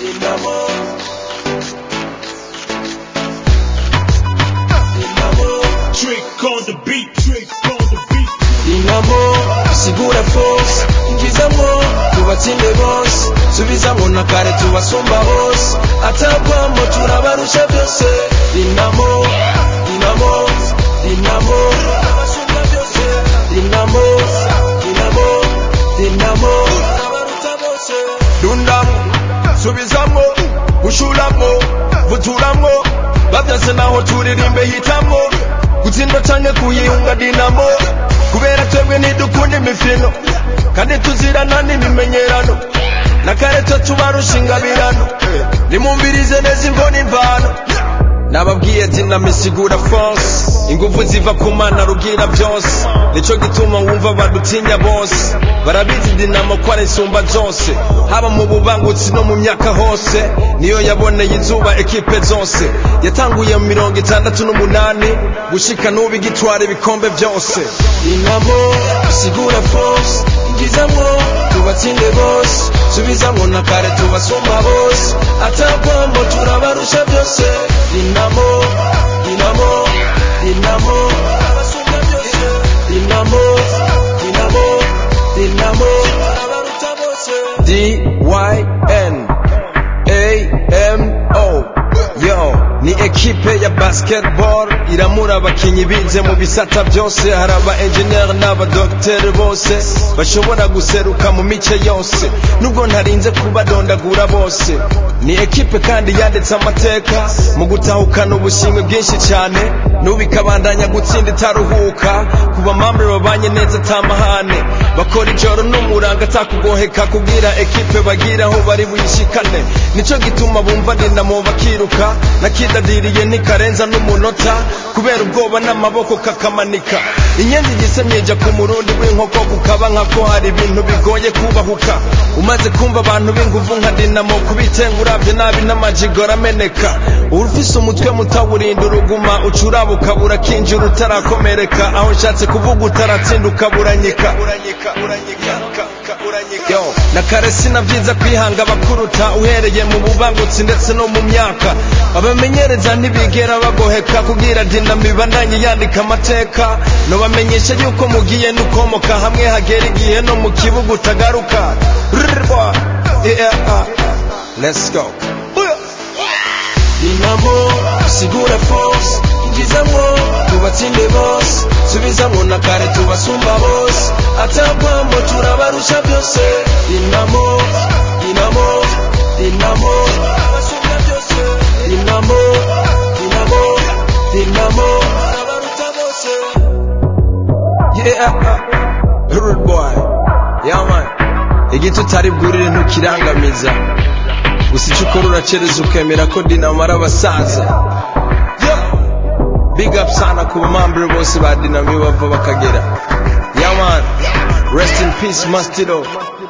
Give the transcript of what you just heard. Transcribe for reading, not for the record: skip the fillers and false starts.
Trick on the beat, trick on the beat. Dinamo, sigura force, ingizamo, tubatsinde bose, subizamo na kare tubasumba bose, atagwamo turabarusha byose. Dinamo, Dinamo, Dinamo, turabasumba byose. Dinamo, Dinamo, Dinamo, turabaruta bose. Dundamo, subizamo, gushuramo, vuturamo, babyase naho turirimbe hitamo. Gutsinda canke kuyihunga Dinamo, kubera twebwe ntidukunda imifino kandi tuzirana n'imimenyerano, na kare twe tubarusha ingabirano, nimumvirize neza imvo n'imvano. Nababwiye Dinamo isigura force, ingufu ziva ku Mana rugira byose, nico gituma wumva badutinya bose, barabizi Dinamo ko ari insumba zose, haba mu bubangutsi no mu myaka hose, niyo yaboneye izuba ekipe zose, yatanguye mu 68 gushika n'ubu igitwara ibikombe byose. Dinamo isigura force, ingizamo, tubatsinde bose, subizamo na kare tubasumba bose, atagwamo turabarusha byose. Dinamo, Dinamo, Dinamo, abasumba byose. Dinamo, Dinamo, Dinamo, abaruta bose. DYNAMO, yo, ni ekipe ya basketball iramura abakinyi bize mu bisata byose, hari aba engineer n'abadokiteri bose bashobora guseruka mu mice yose, nubwo ntarinze kubadondagura bose. Ni ekipe kandi yanditse amateka mu gutahukana ubushimwe bwinshi cyane, n'ubu ikabandanya gutsinda itaruhuka, kuba mambre babanye neza atamahane, bakora ijoro n'umuranga atakugoheka kugira ekipe bagira aho bari buyishikane, nico gituma bumva Dinamo bakiruka, nakidadiriye nikarenza n'umunota, kubera ubwoba n'amaboko kakamanika, inyenzi gisemyeja ku murundi w'inkoko kukaba nkako hari ibintu bigoye kubahuka, umaze kumva abantu b'inguvu nka Dinamo kubitengura byo nabi n'amajigora ameneka, urufise umutwe mutawurinda uruguma, ucurabuka burakinjira utarakomereka, aho nshatse kuvuga utaratsinda ukaburanyika. Yo, na kare sinavyiza kwihanga bakuruta, uhereye mu bubangutsi ndetse no mu myaka, abamenyereza ntibigera bagoheka kugira Dinamo ibandanye yandika amateka, no bamenyesha yuko mugiye nukomoka hamwe hagera igihe no mu kibuga utagaruka. Let's go. Dinamo isigura force, ingizamo, tubatsinde bose, subizamo na kare tubasumba bose, atagwamo turabarusha byose. Dinamo, Dinamo, Dinamo, abasumba byose. Dinamo, Dinamo, Dinamo, abaruta bose. Yeah, rude boy, yeah man, igiti utari bwurire ntukirangamiza, gusa icyo ukora uracereza ukemera ko Dinamo ari abasaza. Big up sana ku bamambere bose ba Dinamo bava bakagera. Yeah man, rest in peace Mastiro.